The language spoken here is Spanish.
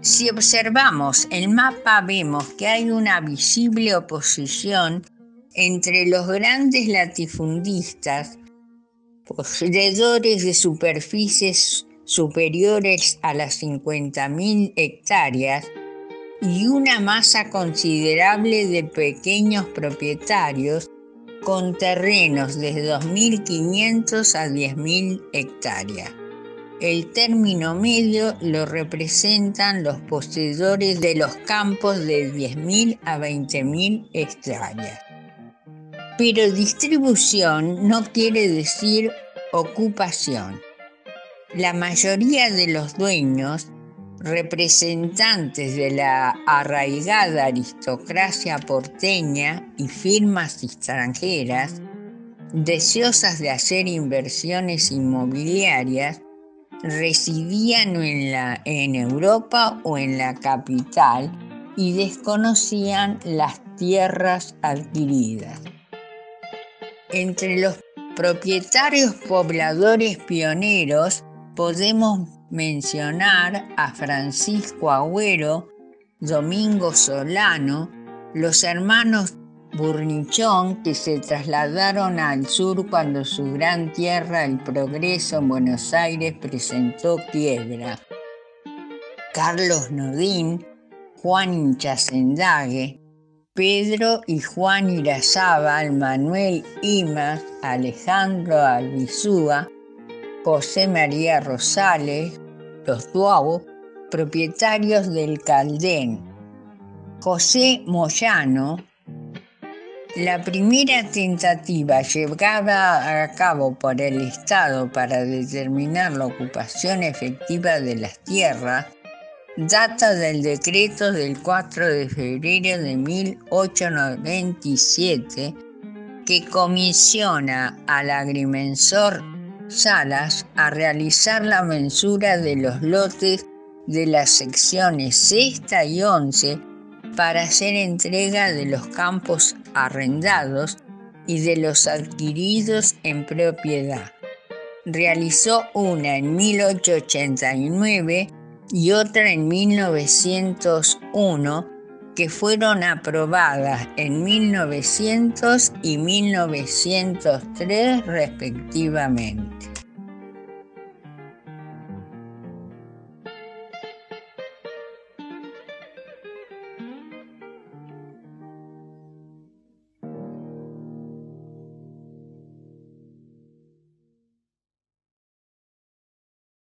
Si observamos el mapa vemos que hay una visible oposición entre los grandes latifundistas, poseedores de superficies superiores a las 50.000 hectáreas, y una masa considerable de pequeños propietarios con terrenos desde 2.500 a 10.000 hectáreas. El término medio lo representan los poseedores de los campos de 10.000 a 20.000 hectáreas. Pero distribución no quiere decir ocupación. La mayoría de los dueños, representantes de la arraigada aristocracia porteña y firmas extranjeras, deseosas de hacer inversiones inmobiliarias, residían en Europa o en la capital y desconocían las tierras adquiridas. Entre los propietarios pobladores pioneros podemos mencionar a Francisco Agüero, Domingo Solano, los hermanos Burnichón, que se trasladaron al sur cuando su gran tierra, el Progreso, en Buenos Aires, presentó quiebra. Carlos Nodín, Juan Inchazendague, Pedro y Juan Irazábal, Manuel Imas, Alejandro Albizúa, José María Rosales, los Duau, propietarios del Caldén. José Moyano. La primera tentativa llevada a cabo por el Estado para determinar la ocupación efectiva de las tierras data del decreto del 4 de febrero de 1897 que comisiona al agrimensor Salas a realizar la mensura de los lotes de las secciones sexta y 11 para hacer entrega de los campos arrendados y de los adquiridos en propiedad. Realizó una en 1889 y otra en 1901, que fueron aprobadas en 1900 y 1903 respectivamente.